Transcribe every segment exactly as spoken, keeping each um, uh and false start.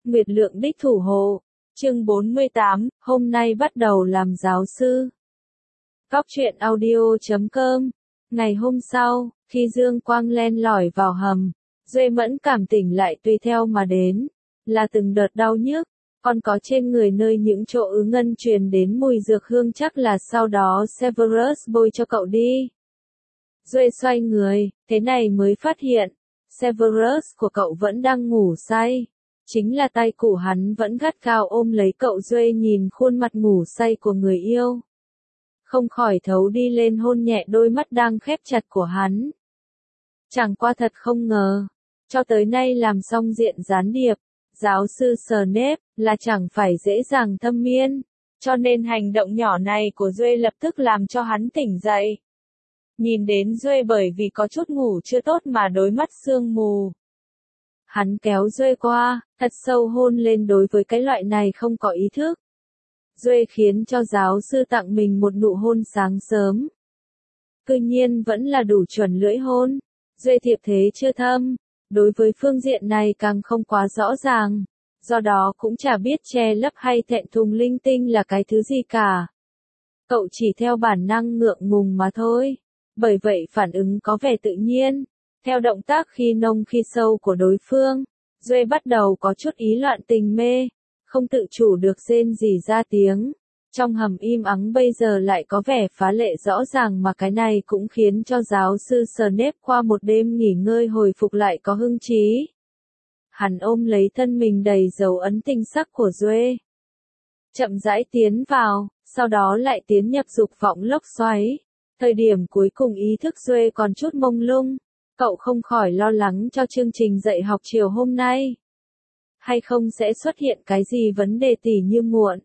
Nguyệt Lượng đích thủ hộ. Chương bốn mươi tám, hôm nay bắt đầu làm giáo sư. Góc truyện audio chấm com. Ngày hôm sau, khi dương quang len lỏi vào hầm, Duệ Mẫn cảm tỉnh lại tùy theo mà đến, là từng đợt đau nhức, còn có trên người nơi những chỗ ứ ngân truyền đến mùi dược hương, chắc là sau đó Severus bôi cho cậu đi. Duệ xoay người, thế này mới phát hiện, Severus của cậu vẫn đang ngủ say. Chính là tay của hắn vẫn gắt gao ôm lấy cậu. Duệ nhìn khuôn mặt ngủ say của người yêu, không khỏi thấu đi lên hôn nhẹ đôi mắt đang khép chặt của hắn. Chẳng qua thật không ngờ, cho tới nay làm xong diện gián điệp, giáo sư Snape là chẳng phải dễ dàng thâm miên, cho nên hành động nhỏ này của Duệ lập tức làm cho hắn tỉnh dậy. Nhìn đến Duệ bởi vì có chút ngủ chưa tốt mà đôi mắt sương mù. Hắn kéo Duệ qua, thật sâu hôn lên. Đối với cái loại này không có ý thức, Duệ khiến cho giáo sư tặng mình một nụ hôn sáng sớm. Tuy nhiên vẫn là đủ chuẩn lưỡi hôn. Duệ thiệp thế chưa thâm, đối với phương diện này càng không quá rõ ràng, do đó cũng chả biết che lấp hay thẹn thùng linh tinh là cái thứ gì cả. Cậu chỉ theo bản năng ngượng ngùng mà thôi, bởi vậy phản ứng có vẻ tự nhiên. Theo động tác khi nông khi sâu của đối phương, Duệ bắt đầu có chút ý loạn tình mê, không tự chủ được rên rỉ ra tiếng. Trong hầm im ắng bây giờ lại có vẻ phá lệ rõ ràng, mà cái này cũng khiến cho giáo sư Snape qua một đêm nghỉ ngơi hồi phục lại có hưng trí. Hắn ôm lấy thân mình đầy dấu ấn tinh sắc của Duệ, chậm rãi tiến vào, sau đó lại tiến nhập dục vọng lốc xoáy. Thời điểm cuối cùng ý thức Duệ còn chút mông lung, cậu không khỏi lo lắng cho chương trình dạy học chiều hôm nay. Hay không sẽ xuất hiện cái gì vấn đề tỉ như muộn,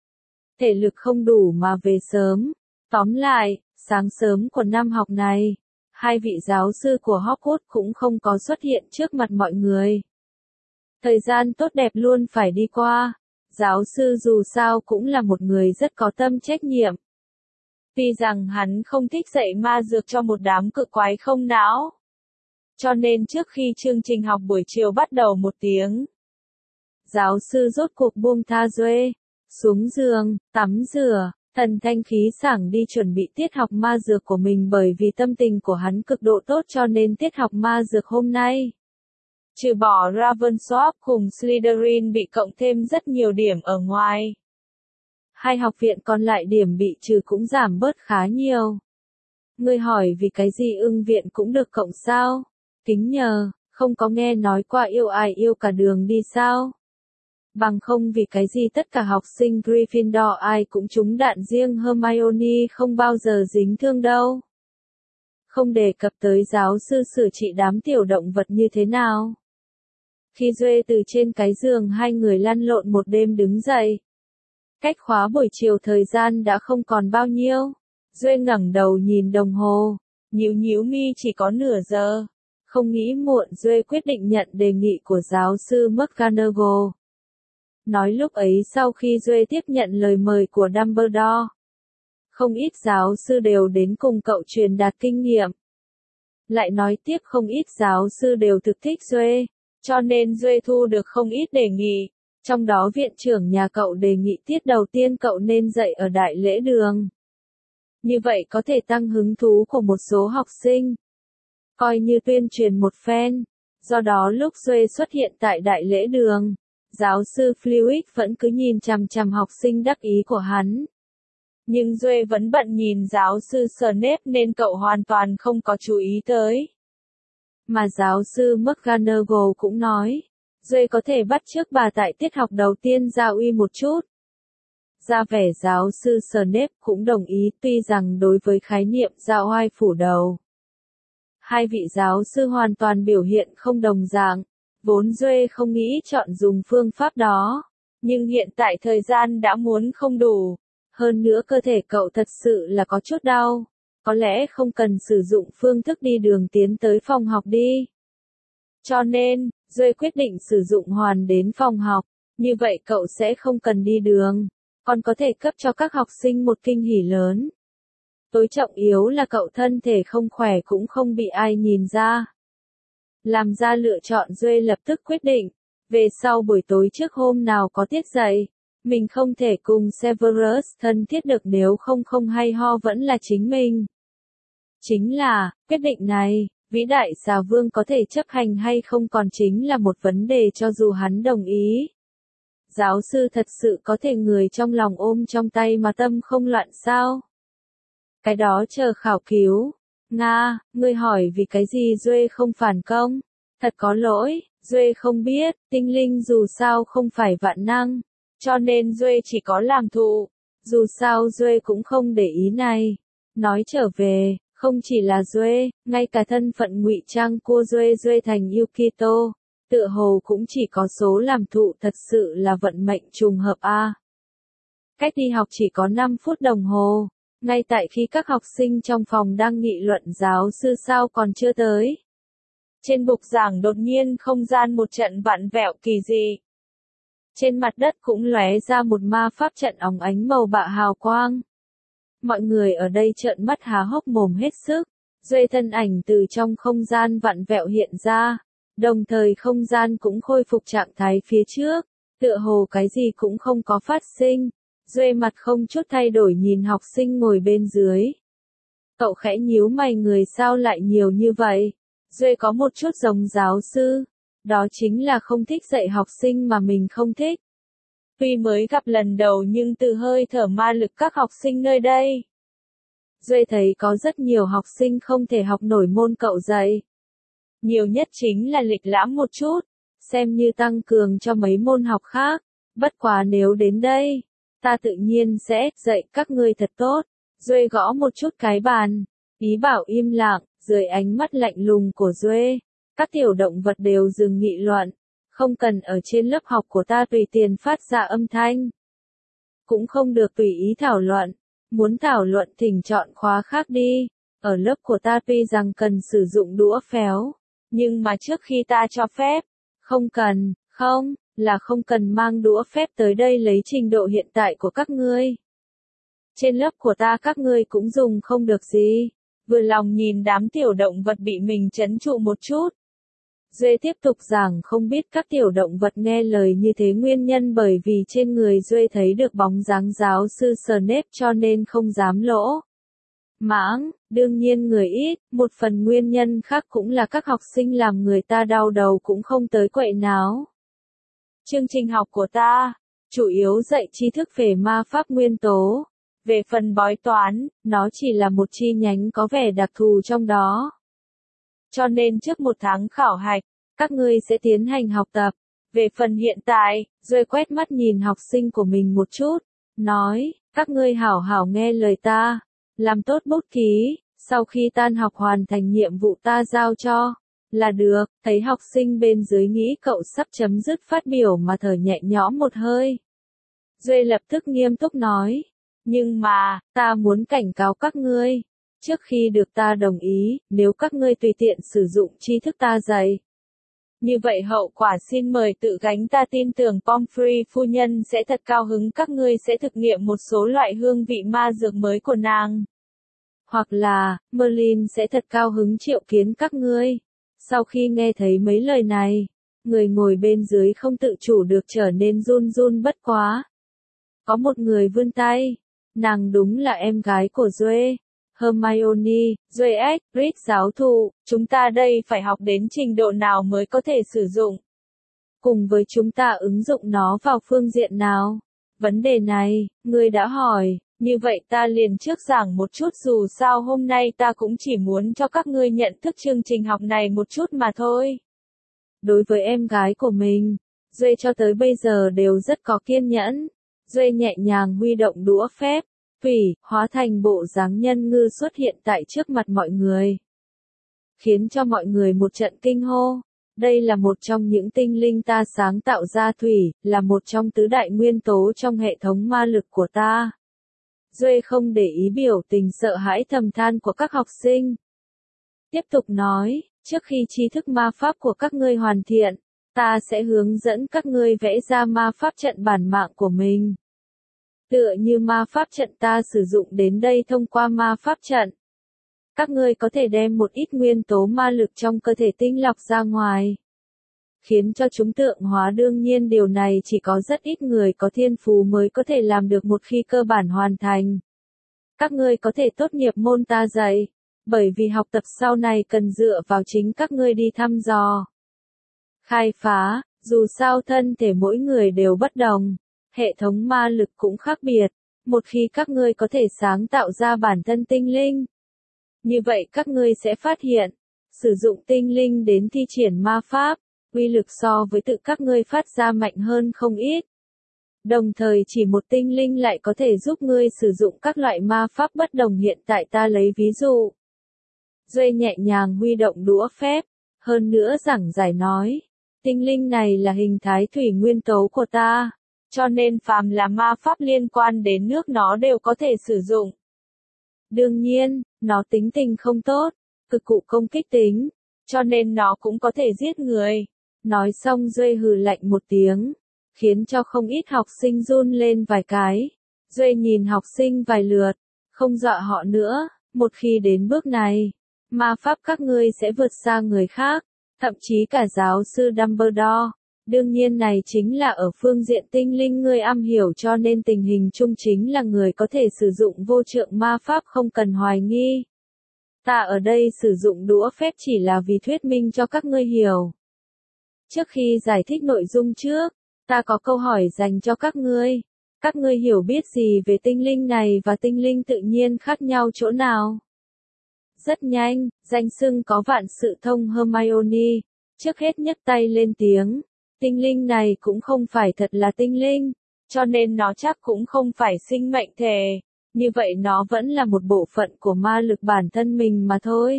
thể lực không đủ mà về sớm. Tóm lại, sáng sớm của năm học này, hai vị giáo sư của Hogwarts cũng không có xuất hiện trước mặt mọi người. Thời gian tốt đẹp luôn phải đi qua. Giáo sư dù sao cũng là một người rất có tâm trách nhiệm. Tuy rằng hắn không thích dạy ma dược cho một đám cự quái không não, cho nên trước khi chương trình học buổi chiều bắt đầu một tiếng, giáo sư rốt cuộc buông tha Duệ, xuống giường, tắm rửa, thần thanh khí sảng đi chuẩn bị tiết học ma dược của mình. Bởi vì tâm tình của hắn cực độ tốt cho nên tiết học ma dược hôm nay, trừ bỏ Ravenclaw cùng Slytherin bị cộng thêm rất nhiều điểm ở ngoài, hai học viện còn lại điểm bị trừ cũng giảm bớt khá nhiều. Ngươi hỏi vì cái gì Ưng viện cũng được cộng sao? Kính nhờ, không có nghe nói qua yêu ai yêu cả đường đi sao? Bằng không vì cái gì tất cả học sinh Gryffindor ai cũng trúng đạn, riêng Hermione không bao giờ dính thương đâu. Không đề cập tới giáo sư sửa trị đám tiểu động vật như thế nào. Khi Duệ từ trên cái giường hai người lăn lộn một đêm đứng dậy, cách khóa buổi chiều thời gian đã không còn bao nhiêu. Duệ ngẩng đầu nhìn đồng hồ, nhíu nhíu mi, chỉ có nửa giờ. Không nghĩ muộn, Duệ quyết định nhận đề nghị của giáo sư McGonagall. Nói lúc ấy sau khi Duệ tiếp nhận lời mời của Dumbledore, không ít giáo sư đều đến cùng cậu truyền đạt kinh nghiệm. Lại nói tiếp không ít giáo sư đều thực thích Duệ, cho nên Duệ thu được không ít đề nghị. Trong đó viện trưởng nhà cậu đề nghị tiết đầu tiên cậu nên dạy ở đại lễ đường. Như vậy có thể tăng hứng thú của một số học sinh, coi như tuyên truyền một phen. Do đó lúc Duệ xuất hiện tại đại lễ đường, giáo sư Flitwick vẫn cứ nhìn chằm chằm học sinh đắc ý của hắn. Nhưng Duệ vẫn bận nhìn giáo sư Snape nên cậu hoàn toàn không có chú ý tới. Mà giáo sư McGonagall cũng nói, Duệ có thể bắt chước bà tại tiết học đầu tiên ra uy một chút. Ra vẻ giáo sư Snape cũng đồng ý, tuy rằng đối với khái niệm ra oai phủ đầu, hai vị giáo sư hoàn toàn biểu hiện không đồng dạng. Vốn Duệ không nghĩ chọn dùng phương pháp đó, nhưng hiện tại thời gian đã muốn không đủ. Hơn nữa cơ thể cậu thật sự là có chút đau, có lẽ không cần sử dụng phương thức đi đường tiến tới phòng học đi. Cho nên, Duệ quyết định sử dụng hoàn đến phòng học, như vậy cậu sẽ không cần đi đường, còn có thể cấp cho các học sinh một kinh hỉ lớn. Tối trọng yếu là cậu thân thể không khỏe cũng không bị ai nhìn ra. Làm ra lựa chọn, Duệ lập tức quyết định, Về sau buổi tối trước hôm nào có tiết dạy, mình không thể cùng Severus thân thiết được nếu không không hay ho vẫn là chính mình. Chính là, quyết định này, vĩ đại xà vương có thể chấp hành hay không còn chính là một vấn đề cho dù hắn đồng ý. Giáo sư thật sự có thể người trong lòng ôm trong tay mà tâm không loạn sao? Cái đó chờ khảo cứu. Nga, ngươi hỏi vì cái gì Duệ không phản công? Thật có lỗi, Duệ không biết, tinh linh dù sao không phải vạn năng, cho nên Duệ chỉ có làm thụ. Dù sao Duệ cũng không để ý này. Nói trở về, không chỉ là Duệ, ngay cả thân phận ngụy trang của Duệ Duệ thành Yukito, tựa hồ cũng chỉ có số làm thụ thật sự là vận mệnh trùng hợp a. Cách đi học chỉ có năm phút đồng hồ. Ngay tại khi các học sinh trong phòng đang nghị luận giáo sư sao còn chưa tới. Trên bục giảng đột nhiên không gian một trận vặn vẹo kỳ dị. Trên mặt đất cũng lóe ra một ma pháp trận óng ánh màu bạc hào quang. Mọi người ở đây trợn mắt há hốc mồm hết sức. Duệ thân ảnh từ trong không gian vặn vẹo hiện ra. Đồng thời không gian cũng khôi phục trạng thái phía trước. Tựa hồ cái gì cũng không có phát sinh. Duệ mặt không chút thay đổi nhìn học sinh ngồi bên dưới. Cậu khẽ nhíu mày người sao lại nhiều như vậy? Duệ có một chút giống giáo sư. Đó chính là không thích dạy học sinh mà mình không thích. Tuy mới gặp lần đầu nhưng từ hơi thở ma lực các học sinh nơi đây. Duệ thấy có rất nhiều học sinh không thể học nổi môn cậu dạy. Nhiều nhất chính là lịch lãm một chút. Xem như tăng cường cho mấy môn học khác. Bất quá nếu đến đây. Ta tự nhiên sẽ dạy các ngươi thật tốt. Duệ gõ một chút cái bàn. Ý bảo im lặng, dưới ánh mắt lạnh lùng của Duệ. Các tiểu động vật đều dừng nghị luận. Không cần ở trên lớp học của ta tùy tiền phát ra âm thanh. Cũng không được tùy ý thảo luận. Muốn thảo luận thỉnh chọn khóa khác đi. Ở lớp của ta tuy rằng cần sử dụng đũa phéo. Nhưng mà trước khi ta cho phép. Không cần, không. Là không cần mang đũa phép tới đây lấy trình độ hiện tại của các ngươi. Trên lớp của ta các ngươi cũng dùng không được gì. Vừa lòng nhìn đám tiểu động vật bị mình trấn trụ một chút. Duệ tiếp tục giảng không biết các tiểu động vật nghe lời như thế nguyên nhân bởi vì trên người Duệ thấy được bóng dáng giáo sư Snape cho nên không dám lỗ mãng, đương nhiên người ít, một phần nguyên nhân khác cũng là các học sinh làm người ta đau đầu cũng không tới quậy náo. Chương trình học của ta, chủ yếu dạy tri thức về ma pháp nguyên tố. Về phần bói toán, nó chỉ là một chi nhánh có vẻ đặc thù trong đó. Cho nên trước một tháng khảo hạch, các ngươi sẽ tiến hành học tập. Về phần hiện tại, Duệ quét mắt nhìn học sinh của mình một chút, nói, các ngươi hảo hảo nghe lời ta, làm tốt bút ký, sau khi tan học hoàn thành nhiệm vụ ta giao cho. Là được, thấy học sinh bên dưới nghĩ cậu sắp chấm dứt phát biểu mà thở nhẹ nhõm một hơi. Duệ lập tức nghiêm túc nói, nhưng mà, ta muốn cảnh cáo các ngươi, trước khi được ta đồng ý, nếu các ngươi tùy tiện sử dụng tri thức ta dạy. Như vậy hậu quả xin mời tự gánh ta tin tưởng Pomfrey phu nhân sẽ thật cao hứng các ngươi sẽ thực nghiệm một số loại hương vị ma dược mới của nàng. Hoặc là, Merlin sẽ thật cao hứng triệu kiến các ngươi. Sau khi nghe thấy mấy lời này, người ngồi bên dưới không tự chủ được trở nên run run bất quá. Có một người vươn tay, nàng đúng là em gái của Duệ, Hermione, Duệ ếch, Rick giáo thụ, chúng ta đây phải học đến trình độ nào mới có thể sử dụng. Cùng với chúng ta ứng dụng nó vào phương diện nào? Vấn đề này, người đã hỏi. Như vậy ta liền trước giảng một chút dù sao hôm nay ta cũng chỉ muốn cho các ngươi nhận thức chương trình học này một chút mà thôi. Đối với em gái của mình, Duệ cho tới bây giờ đều rất có kiên nhẫn. Duệ nhẹ nhàng huy động đũa phép, thủy, hóa thành bộ dáng nhân ngư xuất hiện tại trước mặt mọi người. Khiến cho mọi người một trận kinh hô. Đây là một trong những tinh linh ta sáng tạo ra thủy, là một trong tứ đại nguyên tố trong hệ thống ma lực của ta. Duệ không để ý biểu tình sợ hãi thầm than của các học sinh. Tiếp tục nói, trước khi tri thức ma pháp của các ngươi hoàn thiện, ta sẽ hướng dẫn các ngươi vẽ ra ma pháp trận bản mạng của mình. Tựa như ma pháp trận ta sử dụng đến đây thông qua ma pháp trận. Các ngươi có thể đem một ít nguyên tố ma lực trong cơ thể tinh lọc ra ngoài. khiến cho chúng tượng hóa. Đương nhiên điều này chỉ có rất ít người có thiên phú mới có thể làm được một khi cơ bản hoàn thành. Các ngươi có thể tốt nghiệp môn ta dạy, bởi vì học tập sau này cần dựa vào chính các ngươi đi thăm dò, khai phá, dù sao thân thể mỗi người đều bất đồng, hệ thống ma lực cũng khác biệt, một khi các ngươi có thể sáng tạo ra bản thân tinh linh, như vậy các ngươi sẽ phát hiện, sử dụng tinh linh đến thi triển ma pháp, uy lực so với tự các ngươi phát ra mạnh hơn không ít. Đồng thời chỉ một tinh linh lại có thể giúp ngươi sử dụng các loại ma pháp bất đồng. Hiện tại ta lấy ví dụ. Duệ nhẹ nhàng huy động đũa phép, hơn nữa giảng giải nói, tinh linh này là hình thái thủy nguyên tố của ta, cho nên phàm là ma pháp liên quan đến nước nó đều có thể sử dụng. Đương nhiên, nó tính tình không tốt, cực cụ công kích tính, cho nên nó cũng có thể giết người. Nói xong Duệ hừ lạnh một tiếng, khiến cho không ít học sinh run lên vài cái. Duệ nhìn học sinh vài lượt, không dọa họ nữa, một khi đến bước này, ma pháp các ngươi sẽ vượt xa người khác, thậm chí cả giáo sư Dumbledore. Đương nhiên này chính là ở phương diện tinh linh ngươi am hiểu, cho nên tình hình chung chính là người có thể sử dụng vô trượng ma pháp không cần hoài nghi. Ta ở đây sử dụng đũa phép chỉ là vì thuyết minh cho các ngươi hiểu. Trước khi giải thích nội dung trước, ta có câu hỏi dành cho các ngươi. Các ngươi hiểu biết gì về tinh linh này và tinh linh tự nhiên khác nhau chỗ nào? Rất nhanh, danh xưng có vạn sự thông Hermione, trước hết nhấc tay lên tiếng. Tinh linh này cũng không phải thật là tinh linh, cho nên nó chắc cũng không phải sinh mệnh thể. Như vậy nó vẫn là một bộ phận của ma lực bản thân mình mà thôi.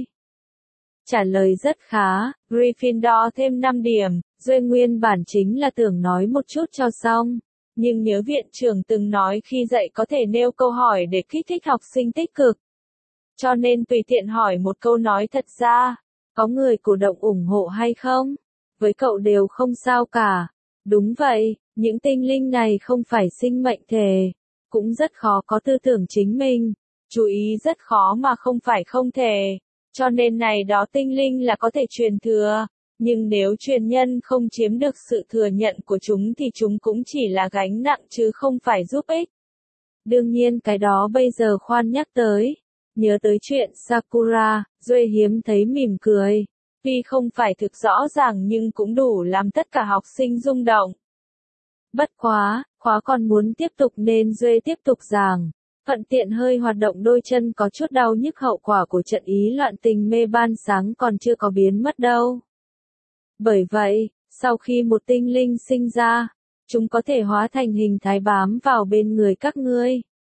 Trả lời rất khá, Gryffindor thêm năm điểm. Duệ nguyên bản chính là tưởng nói một chút cho xong, nhưng nhớ viện trưởng từng nói khi dạy có thể nêu câu hỏi để kích thích học sinh tích cực. Cho nên tùy tiện hỏi một câu. Nói thật ra, có người cổ động ủng hộ hay không? Với cậu đều không sao cả. Đúng vậy, những tinh linh này không phải sinh mệnh thể, cũng rất khó có tư tưởng chính mình. Chú ý rất khó mà không phải không thể. Cho nên này đó tinh linh là có thể truyền thừa. Nhưng nếu truyền nhân không chiếm được sự thừa nhận của chúng thì chúng cũng chỉ là gánh nặng chứ không phải giúp ích. Đương nhiên cái đó bây giờ khoan nhắc tới. Nhớ tới chuyện Sakura, Duệ hiếm thấy mỉm cười. Tuy không phải thực rõ ràng nhưng cũng đủ làm tất cả học sinh rung động. Bất quá, khóa còn muốn tiếp tục nên Duệ tiếp tục giảng. Thuận tiện hơi hoạt động đôi chân có chút đau nhức, hậu quả của trận ý loạn tình mê ban sáng còn chưa có biến mất đâu. Bởi vậy, sau khi một tinh linh sinh ra, chúng có thể hóa thành hình thái bám vào bên người các ngươi.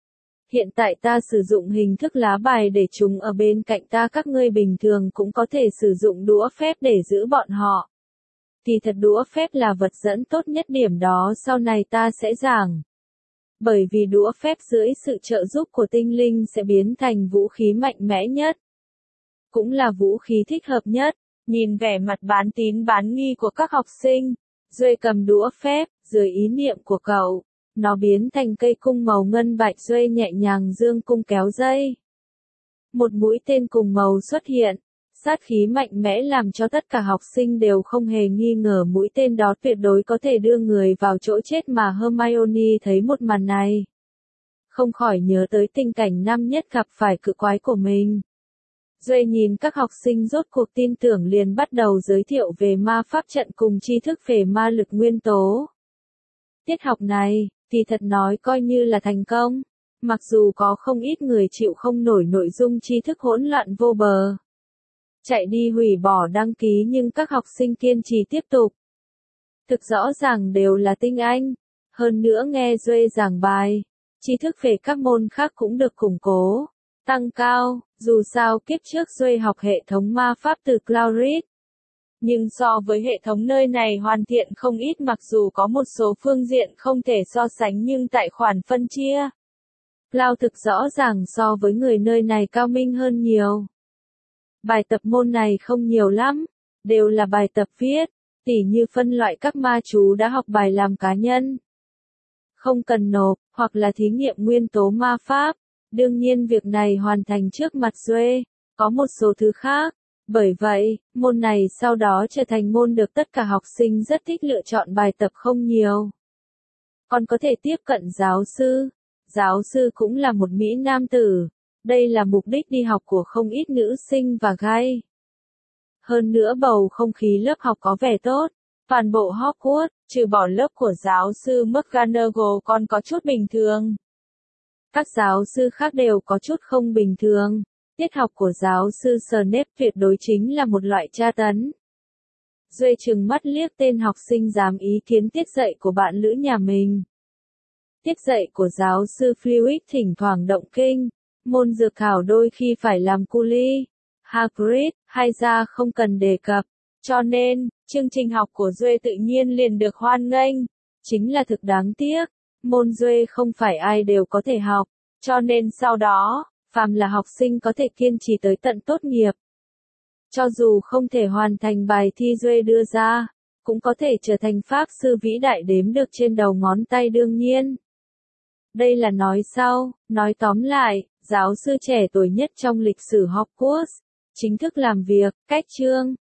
Hiện tại ta sử dụng hình thức lá bài để chúng ở bên cạnh ta, các ngươi bình thường cũng có thể sử dụng đũa phép để giữ bọn họ. Thì thật đũa phép là vật dẫn tốt nhất, điểm đó sau này ta sẽ giảng. Bởi vì đũa phép dưới sự trợ giúp của tinh linh sẽ biến thành vũ khí mạnh mẽ nhất. Cũng là vũ khí thích hợp nhất. Nhìn vẻ mặt bán tín bán nghi của các học sinh, Duệ cầm đũa phép, dưới ý niệm của cậu, nó biến thành cây cung màu ngân bạch. Duệ nhẹ nhàng dương cung kéo dây. Một mũi tên cùng màu xuất hiện, sát khí mạnh mẽ làm cho tất cả học sinh đều không hề nghi ngờ mũi tên đó tuyệt đối có thể đưa người vào chỗ chết. Mà Hermione thấy một màn này, không khỏi nhớ tới tình cảnh năm nhất gặp phải cự quái của mình. Duệ nhìn các học sinh rốt cuộc tin tưởng liền bắt đầu giới thiệu về ma pháp trận cùng tri thức về ma lực nguyên tố. Tiết học này, thì thật nói coi như là thành công. Mặc dù có không ít người chịu không nổi nội dung tri thức hỗn loạn vô bờ, chạy đi hủy bỏ đăng ký, nhưng các học sinh kiên trì tiếp tục. Thực rõ ràng đều là tinh anh. Hơn nữa nghe Duệ giảng bài, tri thức về các môn khác cũng được củng cố, tăng cao. Dù sao kiếp trước Duệ học hệ thống ma pháp từ Claurit, nhưng so với hệ thống nơi này hoàn thiện không ít, mặc dù có một số phương diện không thể so sánh nhưng tại khoản phân chia, Cloud thực rõ ràng so với người nơi này cao minh hơn nhiều. Bài tập môn này không nhiều lắm, đều là bài tập viết, tỉ như phân loại các ma chú đã học bài làm cá nhân, không cần nộp, hoặc là thí nghiệm nguyên tố ma pháp. Đương nhiên việc này hoàn thành trước mặt Duệ, có một số thứ khác, Bởi vậy, môn này sau đó trở thành môn được tất cả học sinh rất thích lựa chọn bài tập không nhiều. Còn có thể tiếp cận giáo sư. Giáo sư cũng là một Mỹ nam tử. Đây là mục đích đi học của không ít nữ sinh và gay. Hơn nữa bầu không khí lớp học có vẻ tốt. Toàn bộ Hogwarts, trừ bỏ lớp của giáo sư McGonagall còn có chút bình thường. Các giáo sư khác đều có chút không bình thường. Tiết học của giáo sư Snape tuyệt đối chính là một loại tra tấn. Duệ trừng mắt liếc tên học sinh dám ý kiến tiết dạy của bạn lữ nhà mình. Tiết dạy của giáo sư Flitwick thỉnh thoảng động kinh. Môn dược thảo đôi khi phải làm cu li. Hagrid, hay ra không cần đề cập. Cho nên, chương trình học của Duệ tự nhiên liền được hoan nghênh. Chính là thực đáng tiếc. Môn Duệ không phải ai đều có thể học. Cho nên sau đó, phàm là học sinh có thể kiên trì tới tận tốt nghiệp. Cho dù không thể hoàn thành bài thi Duệ đưa ra, cũng có thể trở thành pháp sư vĩ đại đếm được trên đầu ngón tay đương nhiên. Đây là nói sau, nói tóm lại, giáo sư trẻ tuổi nhất trong lịch sử Hogwarts, chính thức làm việc, cách chương.